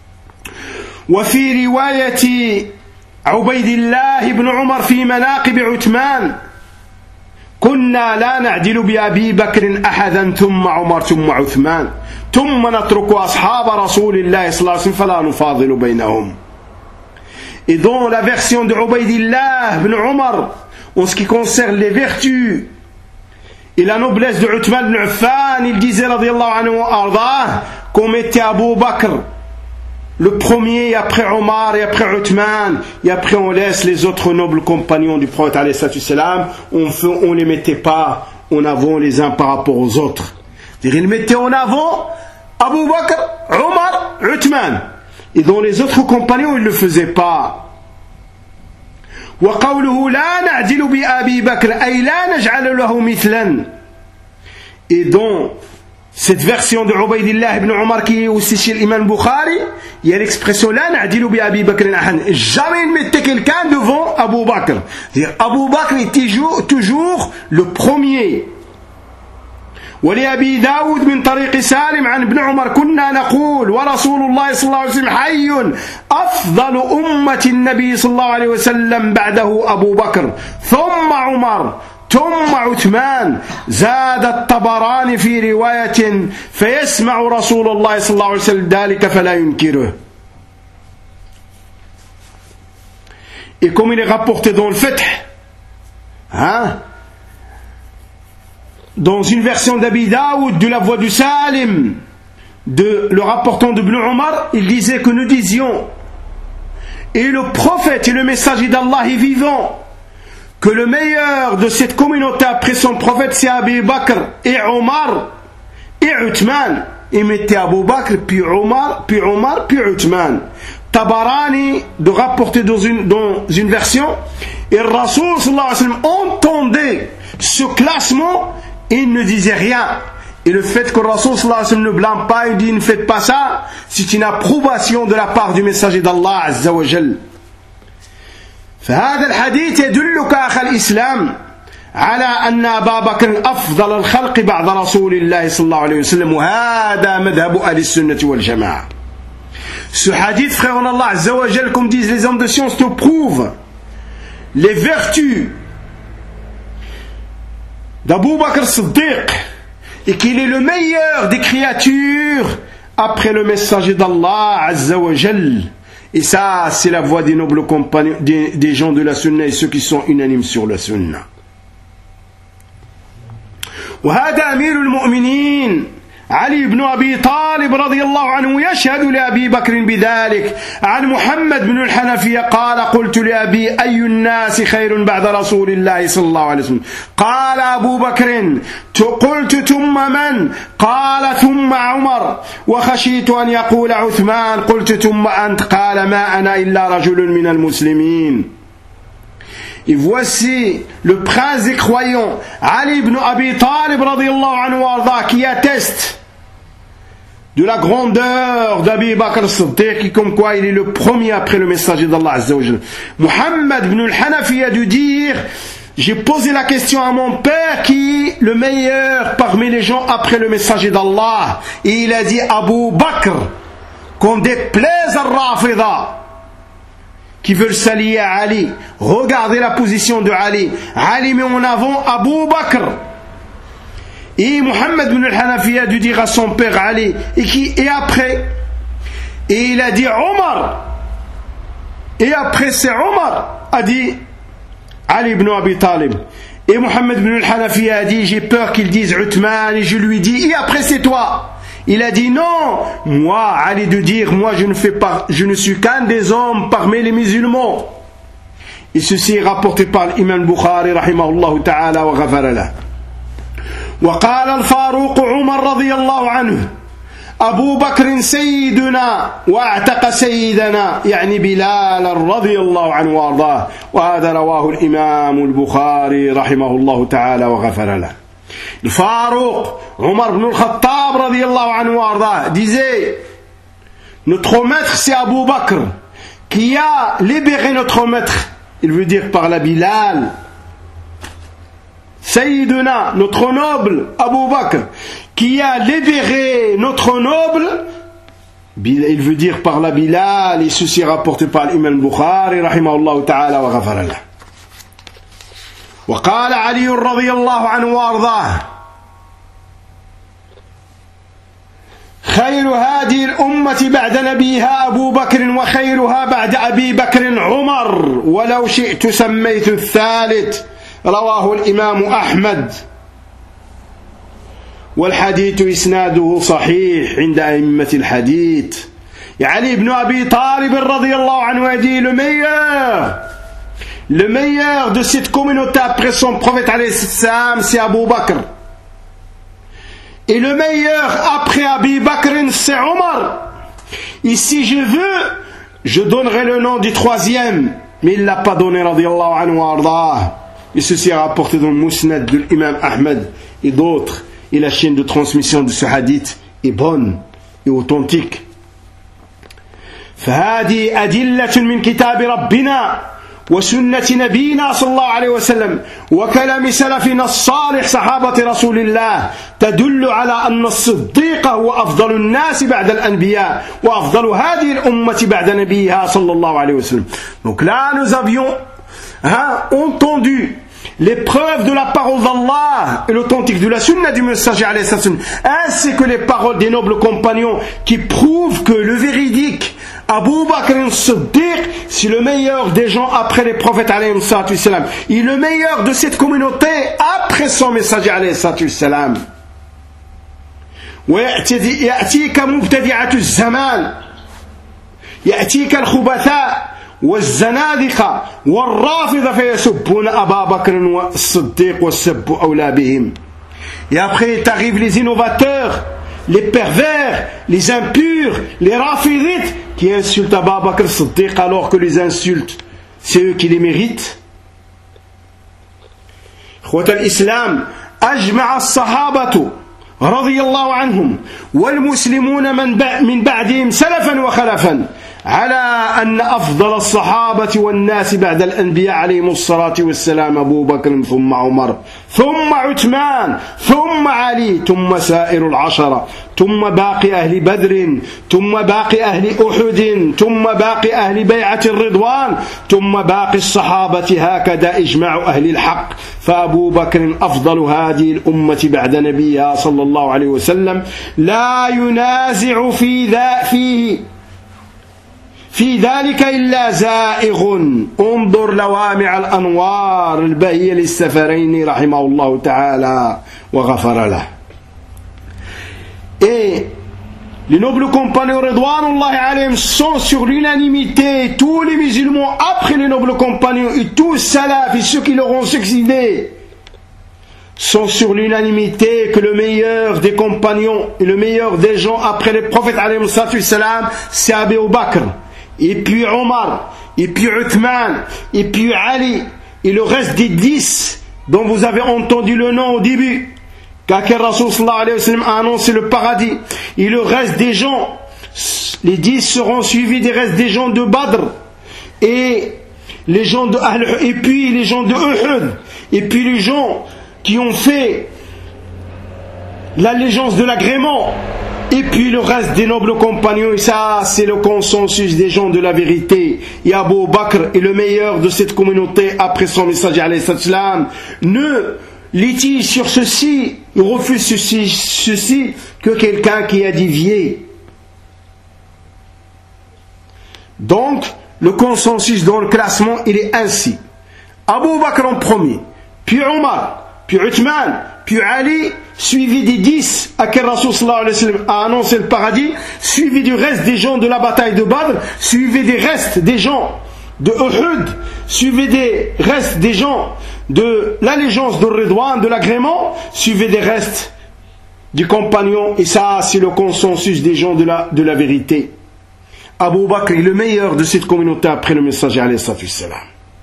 وفي رواية عبيد الله بن عمر في مناقب عثمان كنا لا نعدل بأبي بكر أحدا ثم عمر ثم عثمان ثم نترك أصحاب رسول الله صلى الله عليه وسلم فلا نفاضل بينهم. Et dans la version de Ubaydillah ibn Umar, en ce qui concerne les vertus et la noblesse de Uthman ibn Affan, il disait radiyallahu anhu ardah qu'on mettait Abu Bakr le premier, et après Omar, et après Uthman, et après on laisse les autres nobles compagnons du prophète alayhi salatu wassalam, on ne les mettait pas en avant les uns par rapport aux autres. C'est-à-dire, ils mettaient en avant Abu Bakr, Omar, Uthman. Et dans les autres compagnons, ils ne le faisaient pas. وقوله لا نعدل بأبي بكر أي لا نجعل له مثلا. Et dans cette version de Ubaydillah ibn Umar qui est aussi chez l'imam Bukhari, il y a l'expression لا نعدل بأبي بكر أحد. Jamais il mettait quelqu'un devant Abu Bakr. C'est-à-dire Abu Bakr est toujours, toujours le premier. ولأبي داود من طريق سالم عن ابن عمر كنا نقول ورسول الله صلى الله عليه وسلم حي أفضل أمة النبي صلى الله عليه وسلم بعده أبو بكر ثم عمر ثم عثمان. زاد الطبراني في رواية فيسمع رسول الله صلى الله عليه وسلم ذلك فلا ينكره. Et comme il est rapporté dans le Fath, hein, dans une version d'Abi Daoud de la voix du Salim, de le rapportant de Ibn Umar, il disait que nous disions, et le prophète et le messager d'Allah est vivant, que le meilleur de cette communauté après son prophète c'est Abu Bakr et Omar et Uthman. Il mettait Abu Bakr puis Omar puis Omar puis Uthman. Tabarani de rapporter dans une, dans une version, et le Rasoul sallallahu alayhi wa sallam entendait ce classement et il ne disait rien. Et le fait que le Rasoul sallallahu alayhi wa sallam ne blâme pas, il dit ne faites pas ça, c'est une approbation de la part du messager d'Allah azza wa jal. فهذا الحديث يدلك أخ الإسلام على أن أبا بكر أفضل الخلق بعد رسول الله صلى الله عليه وسلم وهذا مذهب أهل السنة والجماعة. Ce hadith, frère en Allah azza wa jal, comme disent les hommes de science, te prouve les vertus d'Abu Bakr Siddiq et qu'il est le meilleur des créatures après le messager d'Allah azza wa jal. Et ça, c'est la voix des nobles compagnons, des, des gens de la sunna et ceux qui sont unanimes sur la sunna. وهذا أمير المؤمنين علي بن أبي طالب رضي الله عنه يشهد لأبي بكر بذلك. عن محمد بن الحنفية قال قلت لأبي أي الناس خير بعد رسول الله صلى الله عليه وسلم؟ قال أبو بكر. قلت ثم من؟ قال ثم عمر وخشيت أن يقول عثمان. قلت ثم أنت؟ قال ما أنا إلا رجل من المسلمين. Et voici le prince des croyants, Ali ibn Abi Talib radiyallahu anhu arda, qui atteste de la grandeur d'Abi Bakr Siddiq, comme quoi il est le premier après le messager d'Allah azza wa jalla. Muhammad ibn al-Hanafi a dû dire, j'ai posé la question à mon père qui est le meilleur parmi les gens après le messager d'Allah, et il a dit Abu Bakr, qu'on déplaise al-Rafida qui veulent s'allier à Ali. Regardez la position de Ali. Ali met en avant Abu Bakr. Et Muhammad ibn al-Hanafi a dû dire à son père Ali. Et qui et après? Et il a dit Omar. Et après c'est Omar a dit Ali ibn Abi Talib. Et Muhammad ibn al-Hanafi a dit j'ai peur qu'il dise Uthman. Et je lui dis et après c'est toi. Il a dit non, moi, Ali de dire, moi je ne fais pas, je ne suis qu'un des hommes parmi les musulmans. Et ceci est rapporté par l'imam Bukhari, rahimahullah ta'ala wa ghafara lah. وقال الفاروق عمر رضي الله عنه أبو بكر سيدنا واعتق سيدنا يعني بلال رضي الله عنه وارضاه. وهذا رواه الإمام البخاري رحمه الله تعالى وغفر له. Le Farouk, Omar ibn al-Khattab radiyallahu anhu arda, disait notre maître c'est Abu Bakr qui a libéré notre maître, il veut dire par la Bilal. Sayyiduna, notre noble Abu Bakr qui a libéré notre noble, il veut dire par la Bilal, et ceci est rapporté par l'imam Bukhari rahimahullah ta'ala wa ghafara lah. وقال علي رضي الله عنه وأرضاه خير هذه الأمة بعد نبيها أبو بكر وخيرها بعد أبي بكر عمر ولو شئت سميت الثالث. رواه الإمام أحمد والحديث إسناده صحيح عند أئمة الحديث. علي بن أبي طالب رضي الله عنه a dit le meilleur le meilleur de cette communauté après son prophète alayhi salam c'est Abu Bakr. Et le meilleur après Abi Bakr, c'est Omar. Et si je veux, je donnerai le nom du troisième. Mais il ne l'a pas donné, radiyallahu anhu wa ardah. Et ceci est rapporté dans le Musnad de l'imam Ahmed et d'autres. Et la chaîne de transmission de ce hadith est bonne et authentique. فهذه أدلة من كتاب ربنا وسنة نبينا صلى الله عليه وسلم وكلام سلفنا الصالح صحابة رسول الله تدل على أن الصديق هو أفضل الناس بعد الأنبياء وأفضل هذه الأمة بعد نبيها صلى الله عليه وسلم. Donc là nous avions hein, entendu les preuves de la parole d'Allah et l'authentique de la sunna du messager alayhi salam, ainsi que les paroles des nobles compagnons qui prouvent que le véridique Abu Bakr Siddiq, c'est le meilleur des gens après les prophètes alayhi salam. Il est le meilleur de cette communauté après son messager alayhi salam. ويأتيك مبتدعة الزمان يأتيك الخبثاء والزنادقة والرافضة فيسبون أبا بكر والصديق والسب أولى بهم. Et après t'arrivent les innovateurs, les pervers, les impurs, les rafidites qui insultent Abu Bakr Siddiq alors que les insultes c'est eux qui les méritent. إخوة الإسلام أجمع الصحابة رضي الله عنهم والمسلمون من من بعدهم سلفا وخلفا على أن أفضل الصحابة والناس بعد الأنبياء عليهم الصلاة والسلام أبو بكر ثم عمر ثم عثمان ثم علي ثم سائر العشرة ثم باقي أهل بدر ثم باقي أهل أحد ثم باقي أهل بيعة الرضوان ثم باقي الصحابة هكذا إجماع أهل الحق. فأبو بكر أفضل هذه الأمة بعد نبيها صلى الله عليه وسلم لا ينازع في ذا فيه في ذلك إلا زائغ. انظر لوامع الأنوار البهية للسفرين رحمه الله تعالى وغفر له. Et les nobles compagnons Ridwanullahi alayhim sont sur l'unanimité, tous les musulmans après les nobles compagnons et tous salafs et ceux qui leur ont succédé sont sur l'unanimité que le meilleur des compagnons et le meilleur des gens après les prophètes alayhim salam c'est Abu Bakr, et puis Omar, et puis Uthman, et puis Ali, et le reste des dix dont vous avez entendu le nom au début, car le Rasul sallallahu alayhi wa sallam a annoncé le paradis, et le reste des gens, les dix seront suivis des restes des gens de Badr, et les gens de Ahl, et puis les gens de Uhud, et puis les gens qui ont fait l'allégeance de l'agrément, et puis le reste des nobles compagnons. Et ça c'est le consensus des gens de la vérité. Et Abu Bakr est le meilleur de cette communauté après son messager alayhi salam. Ne litige sur ceci, il refuse ceci, ceci que quelqu'un qui a dévié. Donc le consensus dans le classement il est ainsi: Abu Bakr en premier, puis Omar, puis Uthman, puis Ali, suivi des dix à qui Rasul sallallahu alayhi wa sallam a annoncé le paradis, suivi du reste des gens de la bataille de Badr, suivi des restes des gens de Uhud, suivi des restes des gens de l'allégeance de Ridwan, de l'agrément, suivi des restes du compagnon. Et ça c'est le consensus des gens de la, de la vérité. Abu Bakr est le meilleur de cette communauté après le messager alayhi salam.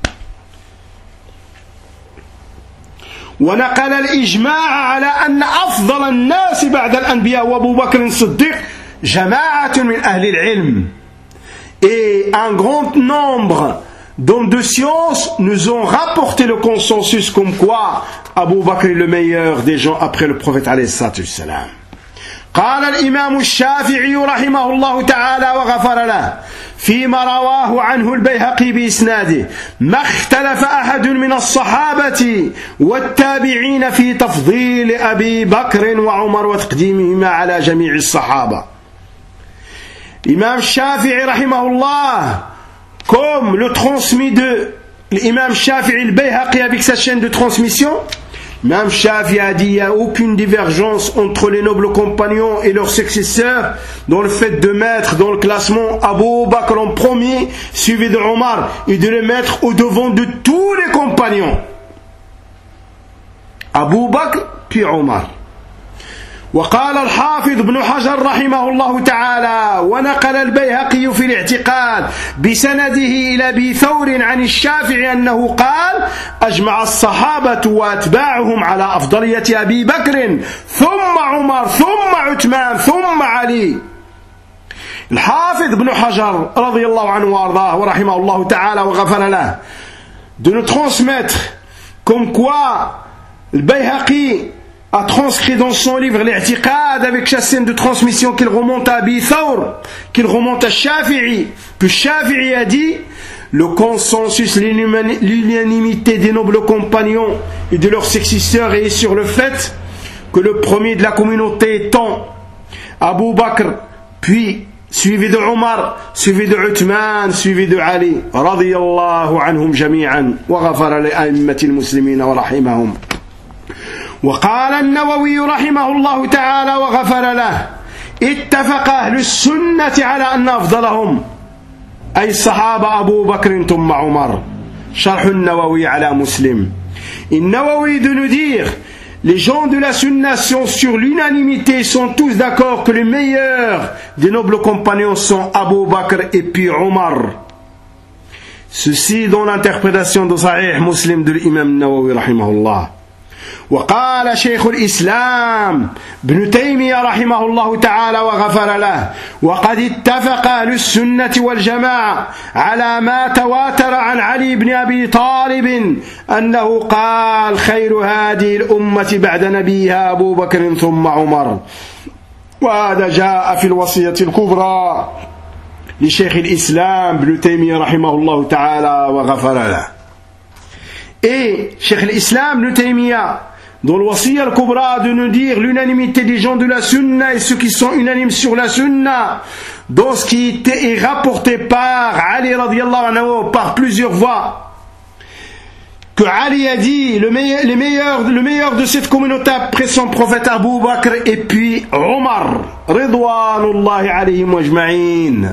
ونقل الإجماع على أن أفضل الناس بعد الأنبياء وأبو بكر الصديق جماعة من أهل العلم. Et un grand nombre d'hommes de science nous ont rapporté le consensus comme quoi Abu Bakr est le meilleur des gens après le prophète alayhi salam. قال الإمام الشافعي رحمه الله تعالى وغفر له فيما رواه عنه البيهقي بإسناده ما اختلف أحد من الصحابة والتابعين في تفضيل أبي بكر وعمر وتقديمهما على جميع الصحابة. Imam Shafi'i rahimahullah, comme le transmis de l'imam Shafi'i al-Bayhaqi avec sa chaîne de transmission, Imam Shafi'i a dit il n'y a aucune divergence entre les nobles compagnons et leurs successeurs dans le fait de mettre dans le classement Abu Bakr en premier, suivi de Omar, et de le mettre au devant de tous les compagnons. Abu Bakr puis Omar. وقال الحافظ ابن حجر رحمه الله تعالى ونقل البيهقي في الاعتقاد بسنده إلى أبي ثور عن الشافعي أنه قال أجمع الصحابة وأتباعهم على أفضلية أبي بكر ثم عمر ثم عثمان ثم علي. الحافظ ابن حجر رضي الله عنه وأرضاه ورحمه الله تعالى وغفر له de nous transmettre comme quoi le Bayhaqi a transcrit dans son livre l'I'tiqad avec sa scène de transmission qu'il remonte à Abi Thawr, qu'il remonte à Shafi'i, que Shafi'i a dit le consensus, l'unanimité des nobles compagnons et de leurs successeurs est sur le fait que le premier de la communauté étant Abu Bakr, puis suivi de Omar, suivi de Uthman, suivi de Ali, radiyallahu anhum jami'an, wa ghafara li a'immatil muslimina wa rahimahum. وقال النووي رحمه الله تعالى وغفر له اتفق أهل السنة على أن أفضلهم أي الصحابة أبو بكر ثم عمر. شرح النووي على مسلم. النووي de nous dire les gens de la sunna sont sur l'unanimité, sont tous d'accord que les meilleurs des nobles compagnons sont Abu Bakr et puis Omar. Ceci dans l'interprétation de Sahih Muslim de l'imam Nawawi rahimahullah. وقال شيخ الإسلام ابن تيمية رحمه الله تعالى وغفر له وقد اتفق أهل السنة والجماعة على ما تواتر عن علي بن أبي طالب أنه قال خير هذه الأمة بعد نبيها أبو بكر ثم عمر. وهذا جاء في الوصية الكبرى لشيخ الإسلام ابن تيمية رحمه الله تعالى وغفر له. Et Cheikh l'Islam, le Taymiyyah, dans le Wasiya al-Kubra, de nous dire l'unanimité des gens de la Sunna et ceux qui sont unanimes sur la Sunna, dans ce qui est rapporté par Ali radiyallahu anhu, par plusieurs voix, que Ali a dit le meilleur, les meilleurs, le meilleur de cette communauté après son prophète Abu Bakr et puis Omar, ridwanullahi alayhim ajma'in.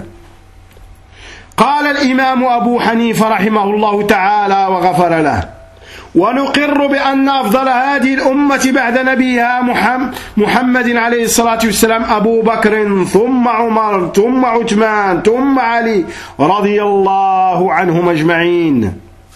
قال الإمام أبو حنيفة رحمه الله تعالى وغفر له ونقر بأن أفضل هذه الأمة بعد نبيها محمد عليه الصلاة والسلام أبو بكر ثم عمر ثم عثمان ثم علي رضي الله عنهم أجمعين.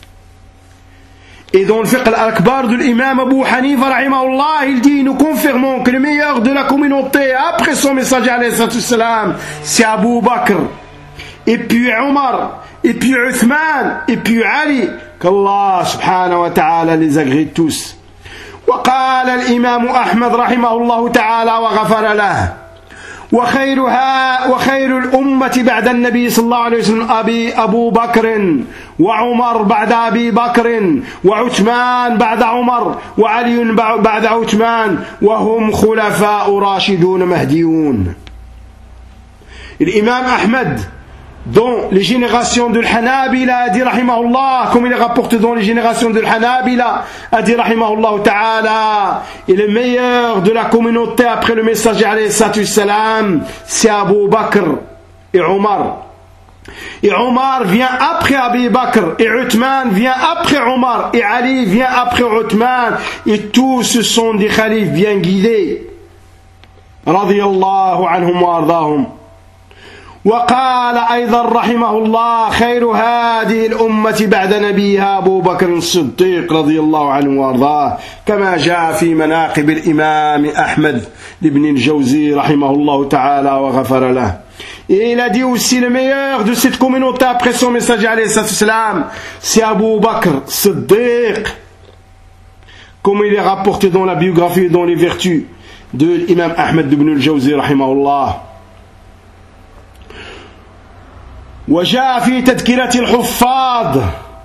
Et dans le fiqh al-akbar de l'imam Abu Hanifa rahimahullah, il dit nous confirmons que le meilleur de la communauté après son messager alayhi salatu wassalam c'est Abu Bakr, et puis Omar, et puis Uthman, et puis Ali, qu'Allah subhanahu wa ta'ala les agrée tous. وقال الإمام أحمد رحمه الله تعالى وغفر له وخيرها وخير الأمة بعد النبي صلى الله عليه وسلم أبي أبو بكر وعمر بعد أبي بكر وعثمان بعد عمر وعلي بعد عثمان وهم خلفاء راشدون مهديون. الإمام أحمد dans les générations de l'Hanabila a dit rahimahullah, comme il est rapporté dans les générations de l'Hanabila, a dit rahimahullah ta'ala, et le meilleur de la communauté après le messager alayhi salatu wassalam c'est Abu Bakr et Omar, et Omar vient après Abu Bakr, et Uthman vient après Omar, et Ali vient après Uthman, et tous ce sont des khalifes bien guidés radiyallahu anhum wa ardahum. وقال أيضا رحمه الله خير هذه الأمة بعد نبيها أبو بكر الصديق رضي الله عنه وارضاه كما جاء في مناقب الإمام أحمد لابن الجوزي رحمه الله تعالى وغفر له. Et il a dit aussi le meilleur de cette communauté après son messager alayhi salam c'est Abu Bakr Siddiq, comme il est rapporté dans la biographie et dans les vertus de l'imam Ahmed ibn al-Jawzi rahimahullah. وجاء في تذكرة الحفاظ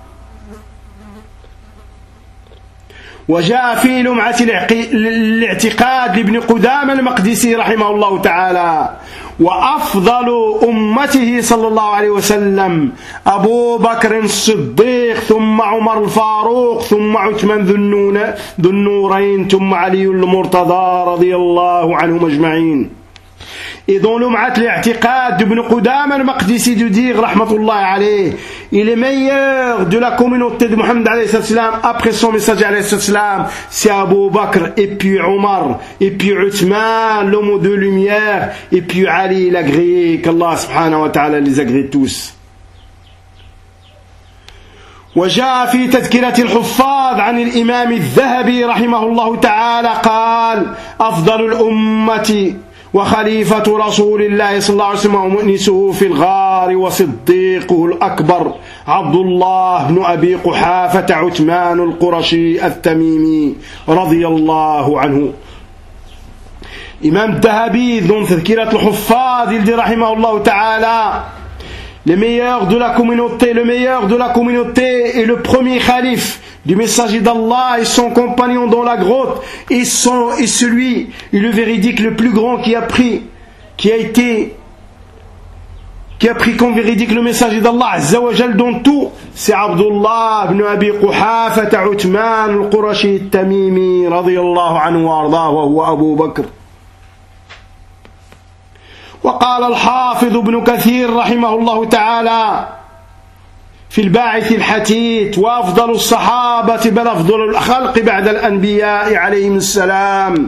وجاء في لمعة الاعتقاد لابن قدامة المقدسي رحمه الله تعالى: وأفضل أمته صلى الله عليه وسلم أبو بكر الصديق، ثم عمر الفاروق، ثم عثمان ذو النورين، ثم علي المرتضى رضي الله عنهم أجمعين. Et dans l'Um'at l'I'tiqad d'Ibn Qudama al-Maqdisi de dire, rahmatullahi alayh, il est meilleur de la communauté de Mohammed alayhi salam après son messager alayhi salam, c'est Abu Bakr, et puis Omar, et puis Uthman, l'homme de lumière, et puis Ali l'agréé, qu'Allah subhanahu wa ta'ala les agrée tous. وجاء في تذكرة الحفاظ عن الإمام الذهبي رحمه الله تعالى قال: أفضل الأمة وخليفة رسول الله صلى الله عليه وسلم ومؤنسه في الغار وصديقه الأكبر عبد الله بن أبي قحافة عثمان القرشي التميمي رضي الله عنه. إمام الذهبي dans تذكرة الحفاظ il dit رحمه الله تعالى: le meilleur de la communauté, le meilleur de la communauté est le premier calife du messager d'Allah et son compagnon dans la grotte, et, son, et celui, et le véridique le plus grand qui a pris, qui a été, qui a pris comme véridique le messager d'Allah Azza wa Jal dans tout, c'est Abdullah ibn Abi Quhafa Uthman al-Qurashi al-Tamimi radiyallahu anhu wa ardah wa huwa Abu Bakr. وقال الحافظ ابن كثير رحمه الله تعالى في الباعث الحثيث: وأفضل الصحابة بل أفضل الخلق بعد الأنبياء عليهم السلام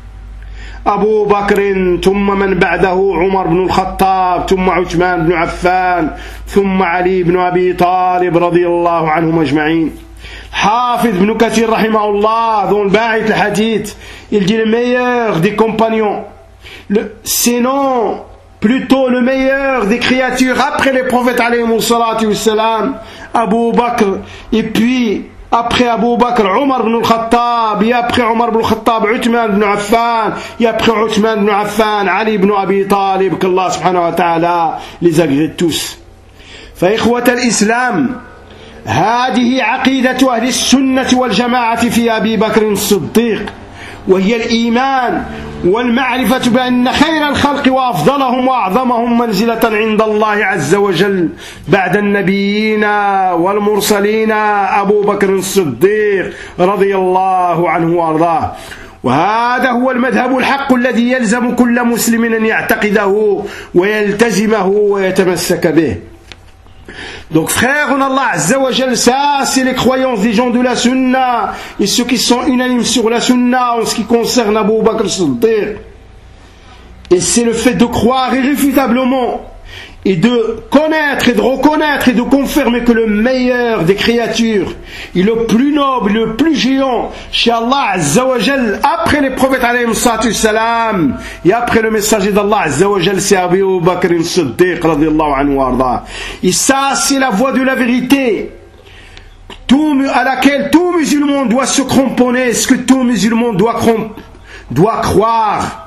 أبو بكر، ثم من بعده عمر بن الخطاب، ثم عثمان بن عفان، ثم علي بن أبي طالب رضي الله عنهم أجمعين. حافظ ابن كثير رحمه الله dans le باعث الحثيث il dit le meilleur des compagnons, le, sinon plutôt le meilleur des créatures après les prophètes alayhimu salatu wassalam, Abu Bakr, et puis après Abu Bakr Omar ibn al-Khattab, et après Omar ibn al-Khattab Uthman ibn Affan, et après Uthman ibn Affan Ali ibn Abi Talib, qu'Allah subhanahu wa ta'ala les agrée tous. فإخوة الإسلام، هذه عقيدة أهل السنة والجماعة في أبي بكر الصديق، وهي الإيمان والمعرفة بأن خير الخلق وأفضلهم وأعظمهم منزلة عند الله عز وجل بعد النبيين والمرسلين أبو بكر الصديق رضي الله عنه وأرضاه. وهذا هو المذهب الحق الذي يلزم كل مسلم أن يعتقده ويلتزمه ويتمسك به. Donc frères en Allah Azza wa Jal, ça c'est les croyances des gens de la Sunna et ceux qui sont unanimes sur la Sunna en ce qui concerne Abu Bakr Siddiq. Et c'est le fait de croire irréfutablement et de connaître et de reconnaître et de confirmer que le meilleur des créatures et le plus noble, le plus géant chez Allah Azza wa Jal après les prophètes alayhi salam et après le messager d'Allah Azza wa Jal, c'est Abu Bakr Siddiq radiyallahu anhu wa arda. Et ça c'est la voie de la vérité tout, à laquelle tout musulman doit se cramponner, ce que tout musulman doit, doit croire.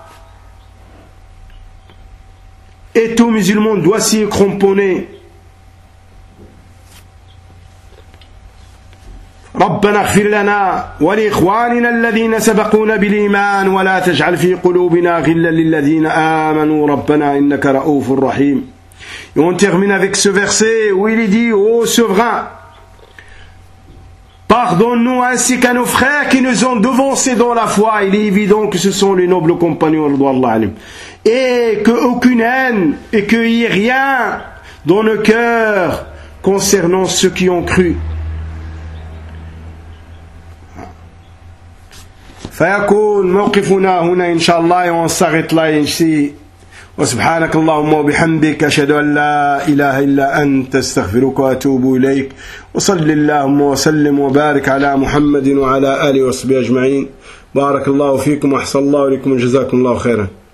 Et tout musulman doit s'y cramponner. ربنا اغفر لنا ولإخواننا الذين سبقونا بالإيمان ولا تجعل في قلوبنا غلا للذين آمنوا ربنا إنك رؤوف رحيم. Et on termine avec ce verset où il est dit: ô souverain, pardonne-nous ainsi qu'à nos frères qui nous ont devancés dans la foi. Il est évident que ce sont les nobles compagnons et qu'aucune haine et qu'il n'y ait rien dans nos cœurs concernant ceux qui ont cru. فيكون موقفنا هنا إن شاء الله ونصغت لا ينسي. وسبحانك اللهم وبحمدك أشهد أن لا إله إلا أنت استغفرك وأتوب إليك. وصل اللهم وسلم وبارك على محمد وعلى آله وصحبه أجمعين. بارك الله فيكم وأحسن الله إليكم وجزاكم الله خيرا.